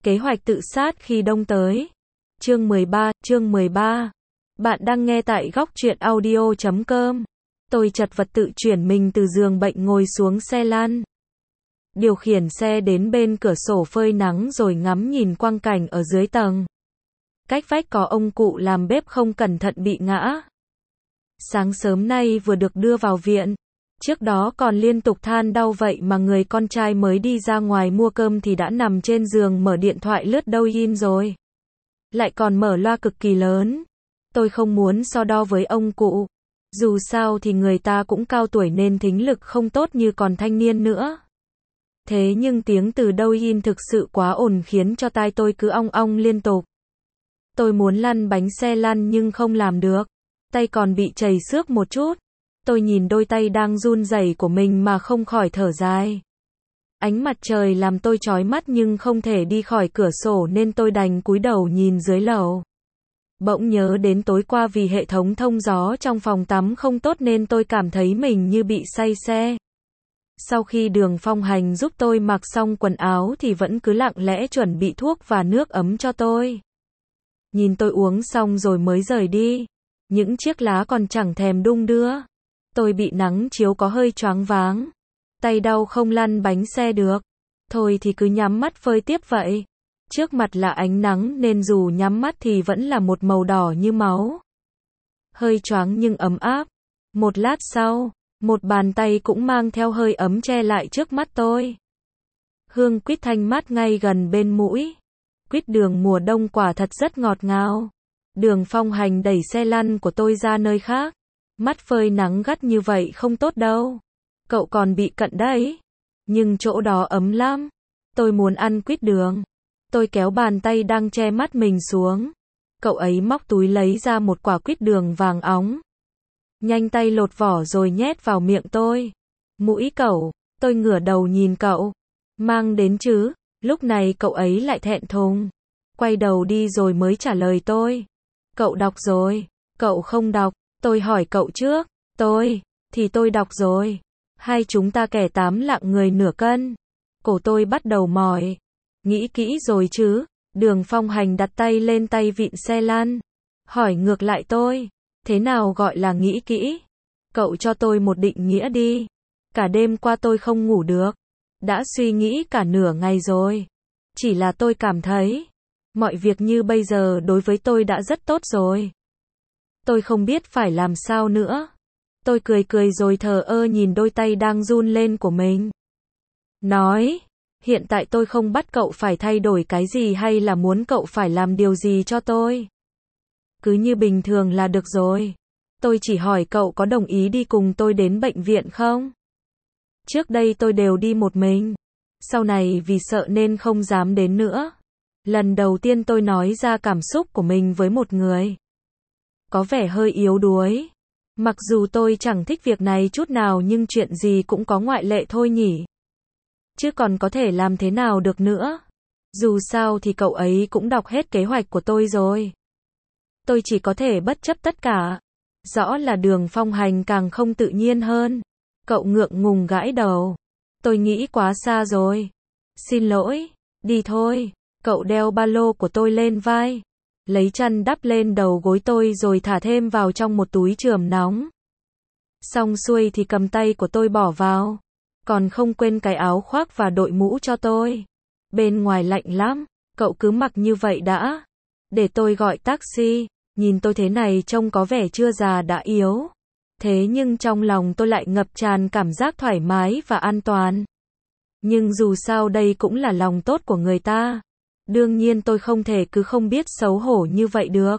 Kế hoạch tự sát khi đông tới. Chương 13. Bạn đang nghe tại góc truyện audio.com. Tôi chật vật tự chuyển mình từ giường bệnh ngồi xuống xe lăn. Điều khiển xe đến bên cửa sổ phơi nắng rồi ngắm nhìn quang cảnh ở dưới tầng. Cách vách có ông cụ làm bếp không cẩn thận bị ngã. Sáng sớm nay vừa được đưa vào viện. Trước đó còn liên tục than đau vậy mà người con trai mới đi ra ngoài mua cơm thì đã nằm trên giường mở điện thoại lướt Douyin rồi. Lại còn mở loa cực kỳ lớn. Tôi không muốn so đo với ông cụ. Dù sao thì người ta cũng cao tuổi nên thính lực không tốt như còn thanh niên nữa. Thế nhưng tiếng từ Douyin thực sự quá ồn khiến cho tai tôi cứ ong ong liên tục. Tôi muốn lăn bánh xe lăn nhưng không làm được. Tay còn bị trầy xước một chút. Tôi nhìn đôi tay đang run rẩy của mình mà không khỏi thở dài. Ánh mặt trời làm tôi chói mắt nhưng không thể đi khỏi cửa sổ nên tôi đành cúi đầu nhìn dưới lầu. Bỗng nhớ đến tối qua vì hệ thống thông gió trong phòng tắm không tốt nên tôi cảm thấy mình như bị say xe. Sau khi Đường Phong Hành giúp tôi mặc xong quần áo thì vẫn cứ lặng lẽ chuẩn bị thuốc và nước ấm cho tôi. Nhìn tôi uống xong rồi mới rời đi. Những chiếc lá còn chẳng thèm đung đưa. Tôi bị nắng chiếu có hơi choáng váng. Tay đau không lăn bánh xe được. Thôi thì cứ nhắm mắt phơi tiếp vậy. Trước mặt là ánh nắng nên dù nhắm mắt thì vẫn là một màu đỏ như máu. Hơi choáng nhưng ấm áp. Một lát sau, một bàn tay cũng mang theo hơi ấm che lại trước mắt tôi. Hương quýt thanh mát ngay gần bên mũi. Quýt đường mùa đông quả thật rất ngọt ngào. Đường Phong Hành đẩy xe lăn của tôi ra nơi khác. Mắt phơi nắng gắt như vậy không tốt đâu. Cậu còn bị cận đấy. Nhưng chỗ đó ấm lắm. Tôi muốn ăn quýt đường. Tôi kéo bàn tay đang che mắt mình xuống. Cậu ấy móc túi lấy ra một quả quýt đường vàng óng. Nhanh tay lột vỏ rồi nhét vào miệng tôi. Mũi cậu. Tôi ngửa đầu nhìn cậu. Mang đến chứ. Lúc này cậu ấy lại thẹn thùng. Quay đầu đi rồi mới trả lời tôi. Cậu đọc rồi. Cậu không đọc. Tôi hỏi cậu trước. Tôi đọc rồi. Hai chúng ta kẻ 8 lạng người nửa cân. Cổ tôi bắt đầu mỏi. Nghĩ kỹ rồi chứ. Đường Phong Hành đặt tay lên tay vịn xe lăn. Hỏi ngược lại tôi. Thế nào gọi là nghĩ kỹ? Cậu cho tôi một định nghĩa đi. Cả đêm qua tôi không ngủ được. Đã suy nghĩ cả nửa ngày rồi. Chỉ là tôi cảm thấy. Mọi việc như bây giờ đối với tôi đã rất tốt rồi. Tôi không biết phải làm sao nữa. Tôi cười rồi thờ ơ nhìn đôi tay đang run lên của mình. Nói, hiện tại tôi không bắt cậu phải thay đổi cái gì hay là muốn cậu phải làm điều gì cho tôi. Cứ như bình thường là được rồi. Tôi chỉ hỏi cậu có đồng ý đi cùng tôi đến bệnh viện không? Trước đây tôi đều đi một mình. Sau này vì sợ nên không dám đến nữa. Lần đầu tiên tôi nói ra cảm xúc của mình với một người. Có vẻ hơi yếu đuối. Mặc dù tôi chẳng thích việc này chút nào nhưng chuyện gì cũng có ngoại lệ thôi nhỉ. Chứ còn có thể làm thế nào được nữa. Dù sao thì cậu ấy cũng đọc hết kế hoạch của tôi rồi. Tôi chỉ có thể bất chấp tất cả. Rõ là Đường Phong Hành càng không tự nhiên hơn. Cậu ngượng ngùng gãi đầu. Tôi nghĩ quá xa rồi. Xin lỗi. Đi thôi. Cậu đeo ba lô của tôi lên vai. Lấy chăn đắp lên đầu gối tôi rồi thả thêm vào trong một túi chườm nóng. Xong xuôi thì cầm tay của tôi bỏ vào. Còn không quên cái áo khoác và đội mũ cho tôi. Bên ngoài lạnh lắm. Cậu cứ mặc như vậy đã. Để tôi gọi taxi. Nhìn tôi thế này trông có vẻ chưa già đã yếu. Thế nhưng trong lòng tôi lại ngập tràn cảm giác thoải mái và an toàn. Nhưng dù sao đây cũng là lòng tốt của người ta. Đương nhiên tôi không thể cứ không biết xấu hổ như vậy được.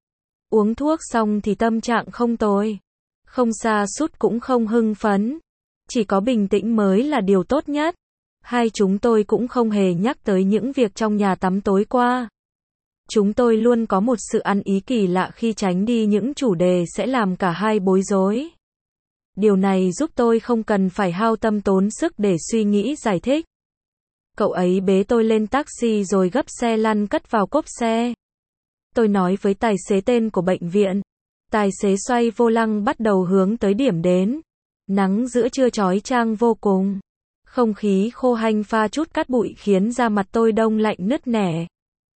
Uống thuốc xong thì tâm trạng không tồi. Không sa sút cũng không hưng phấn. Chỉ có bình tĩnh mới là điều tốt nhất. Hai chúng tôi cũng không hề nhắc tới những việc trong nhà tắm tối qua. Chúng tôi luôn có một sự ăn ý kỳ lạ khi tránh đi những chủ đề sẽ làm cả hai bối rối. Điều này giúp tôi không cần phải hao tâm tốn sức để suy nghĩ giải thích. Cậu ấy bế tôi lên taxi rồi gấp xe lăn cất vào cốp xe. Tôi nói với tài xế tên của bệnh viện. Tài xế xoay vô lăng bắt đầu hướng tới điểm đến. Nắng giữa trưa chói chang vô cùng. Không khí khô hanh pha chút cát bụi khiến da mặt tôi đông lạnh nứt nẻ.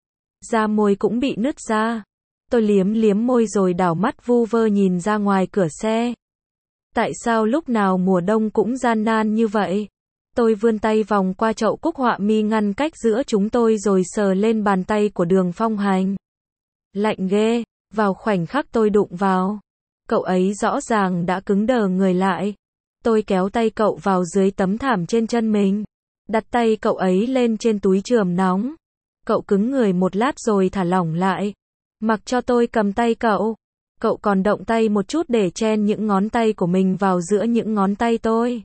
Da môi cũng bị nứt ra. Tôi liếm liếm môi rồi đảo mắt vu vơ nhìn ra ngoài cửa xe. Tại sao lúc nào mùa đông cũng gian nan như vậy? Tôi vươn tay vòng qua chậu cúc họa mi ngăn cách giữa chúng tôi rồi sờ lên bàn tay của Đường Phong Hành. Lạnh ghê, vào khoảnh khắc tôi đụng vào. Cậu ấy rõ ràng đã cứng đờ người lại. Tôi kéo tay cậu vào dưới tấm thảm trên chân mình. Đặt tay cậu ấy lên trên túi chườm nóng. Cậu cứng người một lát rồi thả lỏng lại. Mặc cho tôi cầm tay cậu. Cậu còn động tay một chút để chen những ngón tay của mình vào giữa những ngón tay tôi.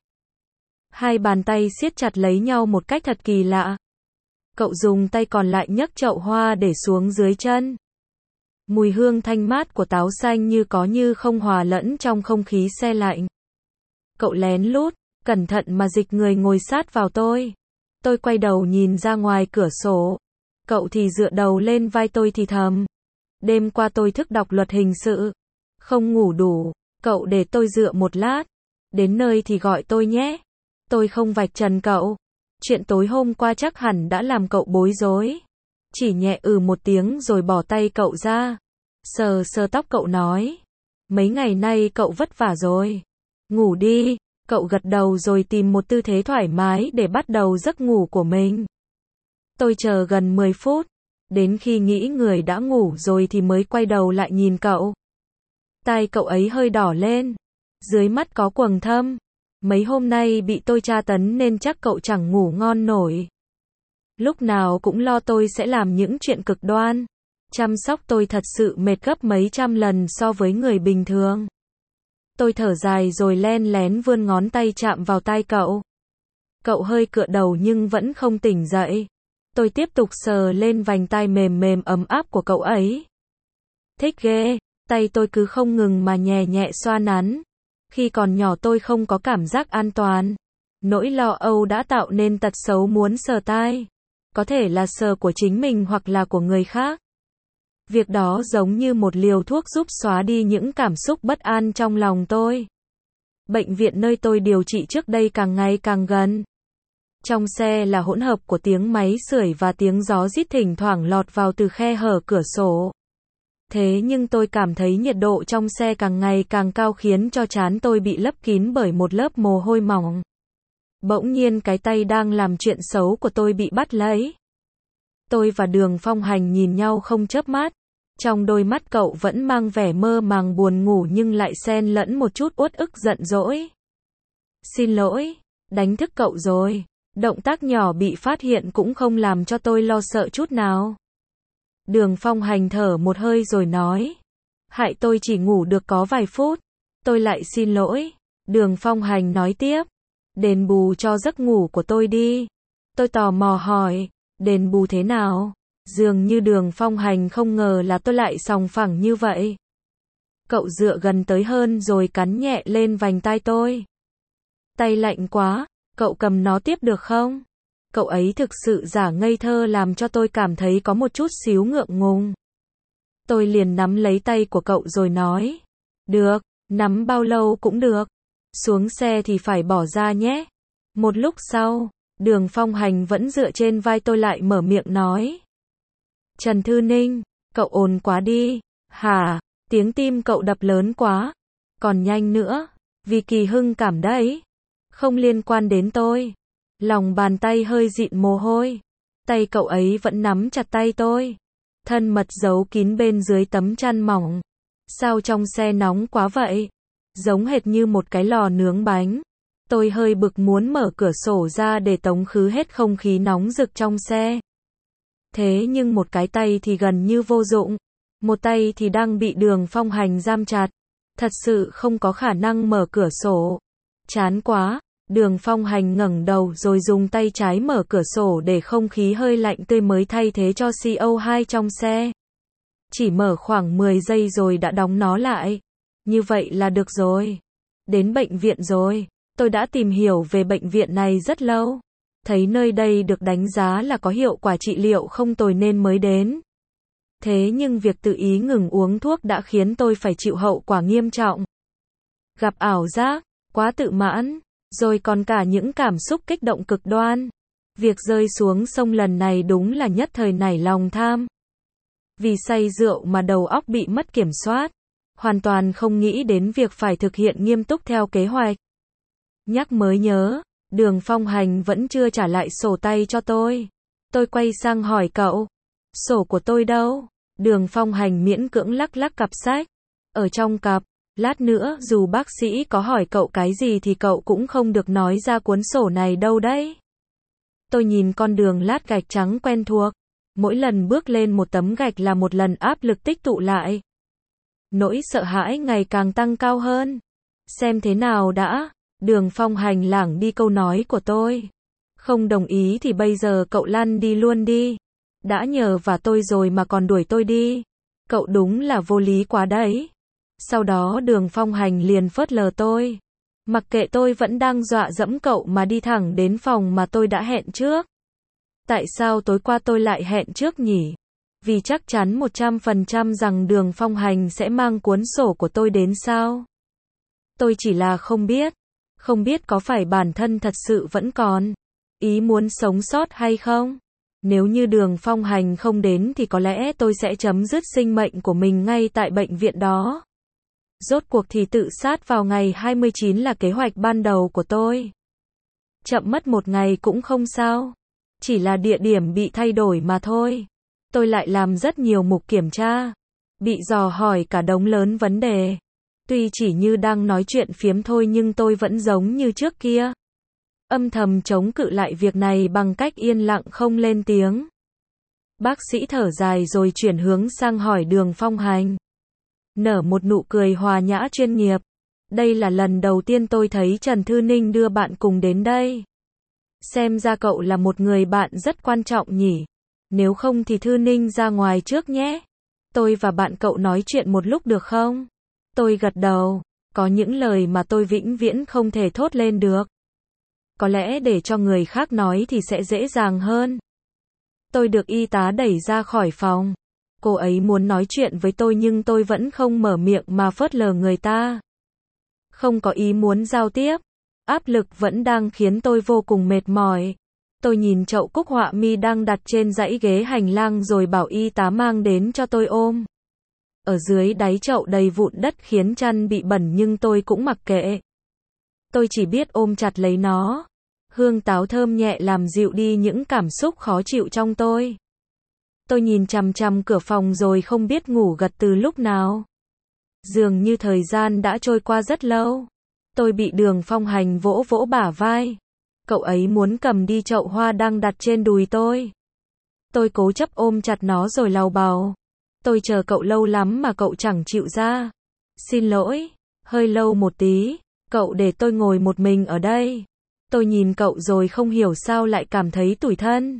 Hai bàn tay siết chặt lấy nhau một cách thật kỳ lạ. Cậu dùng tay còn lại nhấc chậu hoa để xuống dưới chân. Mùi hương thanh mát của táo xanh như có như không hòa lẫn trong không khí se lạnh. Cậu lén lút, cẩn thận mà dịch người ngồi sát vào tôi. Tôi quay đầu nhìn ra ngoài cửa sổ. Cậu thì dựa đầu lên vai tôi thì thầm. Đêm qua tôi thức đọc luật hình sự. Không ngủ đủ, cậu để tôi dựa một lát. Đến nơi thì gọi tôi nhé. Tôi không vạch trần cậu. Chuyện tối hôm qua chắc hẳn đã làm cậu bối rối. Chỉ nhẹ một tiếng rồi bỏ tay cậu ra. Sờ sờ tóc cậu nói. Mấy ngày nay cậu vất vả rồi. Ngủ đi. Cậu gật đầu rồi tìm một tư thế thoải mái để bắt đầu giấc ngủ của mình. Tôi chờ gần 10 phút. Đến khi nghĩ người đã ngủ rồi thì mới quay đầu lại nhìn cậu. Tai cậu ấy hơi đỏ lên. Dưới mắt có quầng thâm. Mấy hôm nay bị tôi tra tấn nên chắc cậu chẳng ngủ ngon nổi. Lúc nào cũng lo tôi sẽ làm những chuyện cực đoan. Chăm sóc tôi thật sự mệt gấp mấy trăm lần so với người bình thường. Tôi thở dài rồi len lén vươn ngón tay chạm vào tai cậu. Cậu hơi cựa đầu nhưng vẫn không tỉnh dậy. Tôi tiếp tục sờ lên vành tai mềm mềm ấm áp của cậu ấy. Thích ghê, tay tôi cứ không ngừng mà nhẹ nhẹ xoa nắn. Khi còn nhỏ tôi không có cảm giác an toàn. Nỗi lo âu đã tạo nên tật xấu muốn sờ tai. Có thể là sờ của chính mình hoặc là của người khác. Việc đó giống như một liều thuốc giúp xóa đi những cảm xúc bất an trong lòng tôi. Bệnh viện nơi tôi điều trị trước đây càng ngày càng gần. Trong xe là hỗn hợp của tiếng máy sưởi và tiếng gió rít thỉnh thoảng lọt vào từ khe hở cửa sổ. Thế nhưng tôi cảm thấy nhiệt độ trong xe càng ngày càng cao khiến cho trán tôi bị lấp kín bởi một lớp mồ hôi mỏng. Bỗng nhiên cái tay đang làm chuyện xấu của tôi bị bắt lấy. Tôi và Đường Phong Hành nhìn nhau không chớp mắt. Trong đôi mắt cậu vẫn mang vẻ mơ màng buồn ngủ nhưng lại xen lẫn một chút uất ức giận dỗi. Xin lỗi, đánh thức cậu rồi. Động tác nhỏ bị phát hiện cũng không làm cho tôi lo sợ chút nào. Đường Phong Hành thở một hơi rồi nói. Hại tôi chỉ ngủ được có vài phút. Tôi lại xin lỗi. Đường Phong Hành nói tiếp. Đền bù cho giấc ngủ của tôi đi. Tôi tò mò hỏi. Đền bù thế nào? Dường như Đường Phong Hành không ngờ là tôi lại sòng phẳng như vậy. Cậu dựa gần tới hơn rồi cắn nhẹ lên vành tai tôi. Tay lạnh quá, cậu cầm nó tiếp được không? Cậu ấy thực sự giả ngây thơ làm cho tôi cảm thấy có một chút xíu ngượng ngùng. Tôi liền nắm lấy tay của cậu rồi nói. Được, nắm bao lâu cũng được. Xuống xe thì phải bỏ ra nhé. Một lúc sau, Đường Phong Hành vẫn dựa trên vai tôi lại mở miệng nói. Trần Thư Ninh, cậu ồn quá đi. Hả, tiếng tim cậu đập lớn quá. Còn nhanh nữa, vì Kỳ Hưng cảm đấy. Không liên quan đến tôi. Lòng bàn tay hơi dịn mồ hôi. Tay cậu ấy vẫn nắm chặt tay tôi. Thân mật giấu kín bên dưới tấm chăn mỏng. Sao trong xe nóng quá vậy? Giống hệt như một cái lò nướng bánh. Tôi hơi bực muốn mở cửa sổ ra để tống khứ hết không khí nóng rực trong xe. Thế nhưng một cái tay thì gần như vô dụng. Một tay thì đang bị Đường Phong Hành giam chặt. Thật sự không có khả năng mở cửa sổ. Chán quá. Đường Phong Hành ngẩng đầu rồi dùng tay trái mở cửa sổ để không khí hơi lạnh tươi mới thay thế cho CO2 trong xe. Chỉ mở khoảng 10 giây rồi đã đóng nó lại. Như vậy là được rồi. Đến bệnh viện rồi. Tôi đã tìm hiểu về bệnh viện này rất lâu. Thấy nơi đây được đánh giá là có hiệu quả trị liệu không tồi nên mới đến. Thế nhưng việc tự ý ngừng uống thuốc đã khiến tôi phải chịu hậu quả nghiêm trọng. Gặp ảo giác, quá tự mãn. rồi còn cả những cảm xúc kích động cực đoan. Việc rơi xuống sông lần này đúng là nhất thời nảy lòng tham. Vì say rượu mà đầu óc bị mất kiểm soát, hoàn toàn không nghĩ đến việc phải thực hiện nghiêm túc theo kế hoạch. Nhắc mới nhớ, Đường Phong Hành vẫn chưa trả lại sổ tay cho tôi. Tôi quay sang hỏi cậu, sổ của tôi đâu? Đường Phong Hành miễn cưỡng lắc lắc cặp sách. Ở trong cặp, lát nữa dù bác sĩ có hỏi cậu cái gì thì cậu cũng không được nói ra cuốn sổ này đâu đấy. Tôi nhìn con đường lát gạch trắng quen thuộc. Mỗi lần bước lên một tấm gạch là một lần áp lực tích tụ lại. Nỗi sợ hãi ngày càng tăng cao hơn. Xem thế nào đã, Đường Phong Hành lảng đi câu nói của tôi. Không đồng ý thì bây giờ cậu lăn đi luôn đi. Đã nhờ vả tôi rồi mà còn đuổi tôi đi. Cậu đúng là vô lý quá đấy. Sau đó Đường Phong Hành liền phớt lờ tôi. Mặc kệ tôi vẫn đang dọa dẫm cậu mà đi thẳng đến phòng mà tôi đã hẹn trước. Tại sao tối qua tôi lại hẹn trước nhỉ? Vì chắc chắn 100% rằng Đường Phong Hành sẽ mang cuốn sổ của tôi đến sao? Tôi chỉ là không biết. Không biết có phải bản thân thật sự vẫn còn ý muốn sống sót hay không? Nếu như Đường Phong Hành không đến thì có lẽ tôi sẽ chấm dứt sinh mệnh của mình ngay tại bệnh viện đó. Rốt cuộc thì tự sát vào ngày 29 là kế hoạch ban đầu của tôi. Chậm mất một ngày cũng không sao. Chỉ là địa điểm bị thay đổi mà thôi. Tôi lại làm rất nhiều mục kiểm tra. Bị dò hỏi cả đống lớn vấn đề. Tuy chỉ như đang nói chuyện phiếm thôi nhưng tôi vẫn giống như trước kia. Âm thầm chống cự lại việc này bằng cách yên lặng không lên tiếng. Bác sĩ thở dài rồi chuyển hướng sang hỏi Đường Phong Hành. Nở một nụ cười hòa nhã chuyên nghiệp. Đây là lần đầu tiên tôi thấy Trần Thư Ninh đưa bạn cùng đến đây. Xem ra cậu là một người bạn rất quan trọng nhỉ. Nếu không thì Thư Ninh ra ngoài trước nhé. Tôi và bạn cậu nói chuyện một lúc được không? Tôi gật đầu. Có những lời mà tôi vĩnh viễn không thể thốt lên được. Có lẽ để cho người khác nói thì sẽ dễ dàng hơn. Tôi được y tá đẩy ra khỏi phòng. Cô ấy muốn nói chuyện với tôi nhưng tôi vẫn không mở miệng mà phớt lờ người ta. Không có ý muốn giao tiếp. Áp lực vẫn đang khiến tôi vô cùng mệt mỏi. Tôi nhìn chậu cúc họa mi đang đặt trên dãy ghế hành lang rồi bảo y tá mang đến cho tôi ôm. Ở dưới đáy chậu đầy vụn đất khiến chăn bị bẩn nhưng tôi cũng mặc kệ. Tôi chỉ biết ôm chặt lấy nó. Hương táo thơm nhẹ làm dịu đi những cảm xúc khó chịu trong tôi. Tôi nhìn chằm chằm cửa phòng rồi không biết ngủ gật từ lúc nào. Dường như thời gian đã trôi qua rất lâu. Tôi bị Đường Phong Hành vỗ vỗ bả vai. Cậu ấy muốn cầm đi chậu hoa đang đặt trên đùi tôi. Tôi cố chấp ôm chặt nó rồi lầu bầu. Tôi chờ cậu lâu lắm mà cậu chẳng chịu ra. Xin lỗi, hơi lâu một tí. Cậu để tôi ngồi một mình ở đây. Tôi nhìn cậu rồi không hiểu sao lại cảm thấy tủi thân.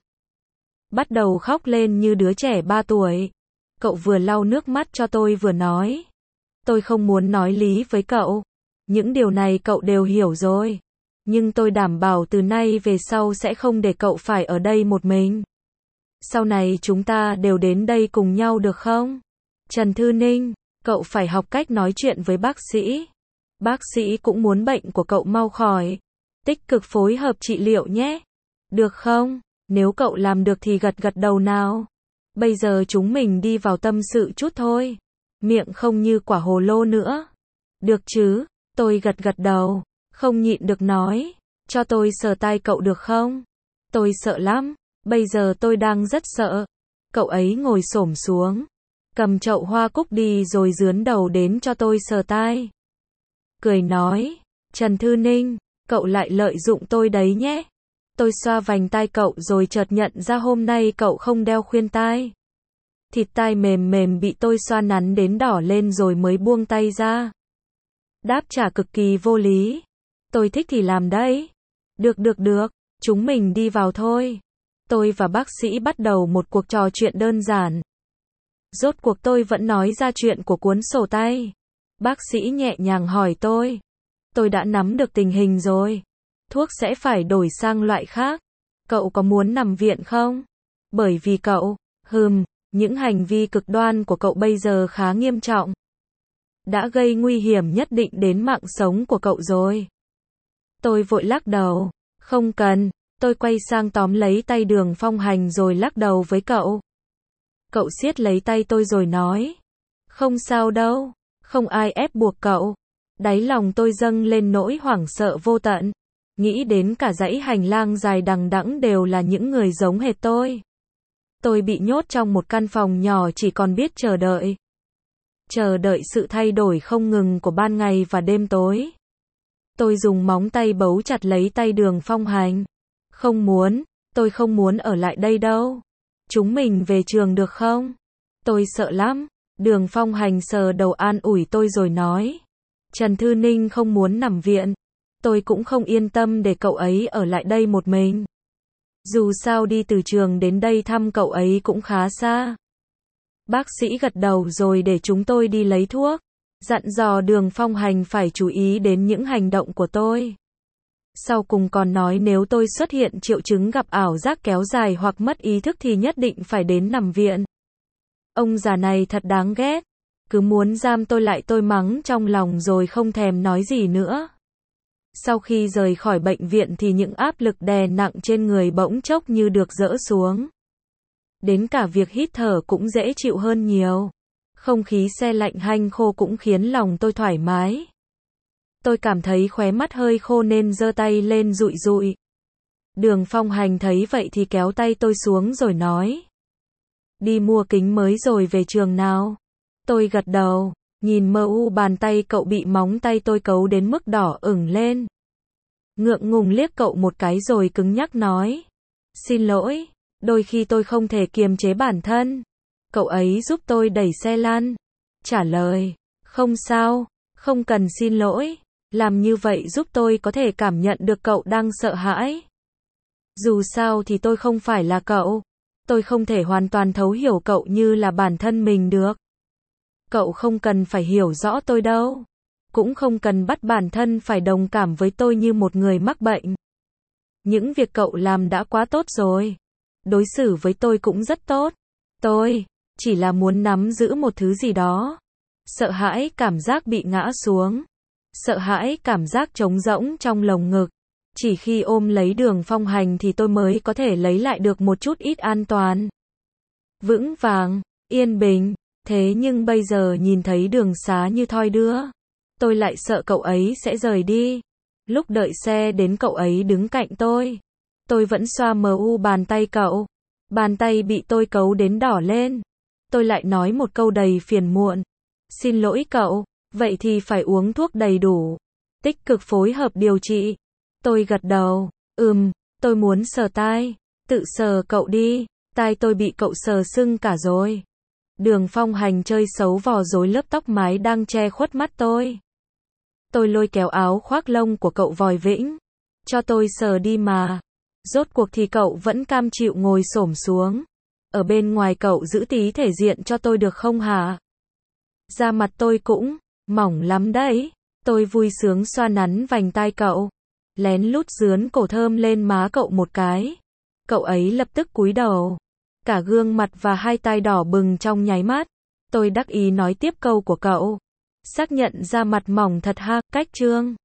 Bắt đầu khóc lên như đứa trẻ 3 tuổi. Cậu vừa lau nước mắt cho tôi vừa nói. Tôi không muốn nói lý với cậu. Những điều này cậu đều hiểu rồi. Nhưng tôi đảm bảo từ nay về sau sẽ không để cậu phải ở đây một mình. Sau này chúng ta đều đến đây cùng nhau được không? Trần Thư Ninh, cậu phải học cách nói chuyện với bác sĩ. Bác sĩ cũng muốn bệnh của cậu mau khỏi. Tích cực phối hợp trị liệu nhé. Được không? Nếu cậu làm được thì gật gật đầu nào. Bây giờ chúng mình đi vào tâm sự chút thôi. Miệng không như quả hồ lô nữa. Được chứ? Tôi gật gật đầu. Không nhịn được nói. Cho tôi sờ tai cậu được không? Tôi sợ lắm. Bây giờ tôi đang rất sợ. Cậu ấy ngồi xổm xuống. Cầm chậu hoa cúc đi rồi dướn đầu đến cho tôi sờ tai. Cười nói. Trần Thư Ninh, cậu lại lợi dụng tôi đấy nhé. Tôi xoa vành tai cậu rồi chợt nhận ra hôm nay cậu không đeo khuyên tai. Thịt tai mềm mềm bị tôi xoa nắn đến đỏ lên rồi mới buông tay ra. Đáp trả cực kỳ vô lý. Tôi thích thì làm đấy. Được, chúng mình đi vào thôi. Tôi và bác sĩ bắt đầu một cuộc trò chuyện đơn giản. Rốt cuộc tôi vẫn nói ra chuyện của cuốn sổ tay. Bác sĩ nhẹ nhàng hỏi tôi. Tôi đã nắm được tình hình rồi. Thuốc sẽ phải đổi sang loại khác. Cậu có muốn nằm viện không? Bởi vì cậu, những hành vi cực đoan của cậu bây giờ khá nghiêm trọng. Đã gây nguy hiểm nhất định đến mạng sống của cậu rồi. Tôi vội lắc đầu. Không cần. Tôi quay sang tóm lấy tay Đường Phong Hành rồi lắc đầu với cậu. Cậu siết lấy tay tôi rồi nói. Không sao đâu. Không ai ép buộc cậu. Đáy lòng tôi dâng lên nỗi hoảng sợ vô tận. Nghĩ đến cả dãy hành lang dài đằng đẵng đều là những người giống hệt tôi. Tôi bị nhốt trong một căn phòng nhỏ chỉ còn biết chờ đợi. Chờ đợi sự thay đổi không ngừng của ban ngày và đêm tối. Tôi dùng móng tay bấu chặt lấy tay Đường Phong Hành. Không muốn, tôi không muốn ở lại đây đâu. Chúng mình về trường được không? Tôi sợ lắm. Đường Phong Hành sờ đầu an ủi tôi rồi nói. Trần Thư Ninh không muốn nằm viện. Tôi cũng không yên tâm để cậu ấy ở lại đây một mình. Dù sao đi từ trường đến đây thăm cậu ấy cũng khá xa. Bác sĩ gật đầu rồi để chúng tôi đi lấy thuốc. Dặn dò Đường Phong Hành phải chú ý đến những hành động của tôi. Sau cùng còn nói nếu tôi xuất hiện triệu chứng gặp ảo giác kéo dài hoặc mất ý thức thì nhất định phải đến nằm viện. Ông già này thật đáng ghét. Cứ muốn giam tôi lại, tôi mắng trong lòng rồi không thèm nói gì nữa. Sau khi rời khỏi bệnh viện thì những áp lực đè nặng trên người bỗng chốc như được dỡ xuống. Đến cả việc hít thở cũng dễ chịu hơn nhiều. Không khí xe lạnh hanh khô cũng khiến lòng tôi thoải mái. Tôi cảm thấy khóe mắt hơi khô nên giơ tay lên dụi dụi. Đường Phong Hành thấy vậy thì kéo tay tôi xuống rồi nói. Đi mua kính mới rồi về trường nào? Tôi gật đầu, nhìn mờ u bàn tay cậu bị móng tay tôi cấu đến mức đỏ ửng lên. Ngượng ngùng liếc cậu một cái rồi cứng nhắc nói. Xin lỗi, đôi khi tôi không thể kiềm chế bản thân. Cậu ấy giúp tôi đẩy xe lăn. Trả lời, không sao, không cần xin lỗi. Làm như vậy giúp tôi có thể cảm nhận được cậu đang sợ hãi. Dù sao thì tôi không phải là cậu. Tôi không thể hoàn toàn thấu hiểu cậu như là bản thân mình được. Cậu không cần phải hiểu rõ tôi đâu. Cũng không cần bắt bản thân phải đồng cảm với tôi như một người mắc bệnh. Những việc cậu làm đã quá tốt rồi. Đối xử với tôi cũng rất tốt. Tôi chỉ là muốn nắm giữ một thứ gì đó. Sợ hãi cảm giác bị ngã xuống. Sợ hãi cảm giác trống rỗng trong lồng ngực. Chỉ khi ôm lấy Đường Phong Hành thì tôi mới có thể lấy lại được một chút ít an toàn. Vững vàng, yên bình. Thế nhưng bây giờ nhìn thấy đường xá như thoi đưa. Tôi lại sợ cậu ấy sẽ rời đi. Lúc đợi xe đến cậu ấy đứng cạnh tôi. Tôi vẫn xoa mờ u bàn tay cậu. Bàn tay bị tôi cấu đến đỏ lên. Tôi lại nói một câu đầy phiền muộn. Xin lỗi cậu, vậy thì phải uống thuốc đầy đủ. Tích cực phối hợp điều trị. Tôi gật đầu. Tôi muốn sờ tai. Tự sờ cậu đi. Tai tôi bị cậu sờ sưng cả rồi. Đường Phong Hành chơi xấu vò rối lớp tóc mái đang che khuất mắt tôi. Tôi lôi kéo áo khoác lông của cậu vòi vĩnh. Cho tôi sờ đi mà. Rốt cuộc thì cậu vẫn cam chịu ngồi xổm xuống. Ở bên ngoài cậu giữ tí thể diện cho tôi được không hả? Da mặt tôi cũng mỏng lắm đấy. Tôi vui sướng xoa nắn vành tai cậu. Lén lút dướn cổ thơm lên má cậu một cái. Cậu ấy lập tức cúi đầu. Cả gương mặt và hai tai đỏ bừng trong nháy mắt. Tôi đắc ý nói tiếp câu của cậu. Xác nhận da mặt mỏng thật ha, cách trương.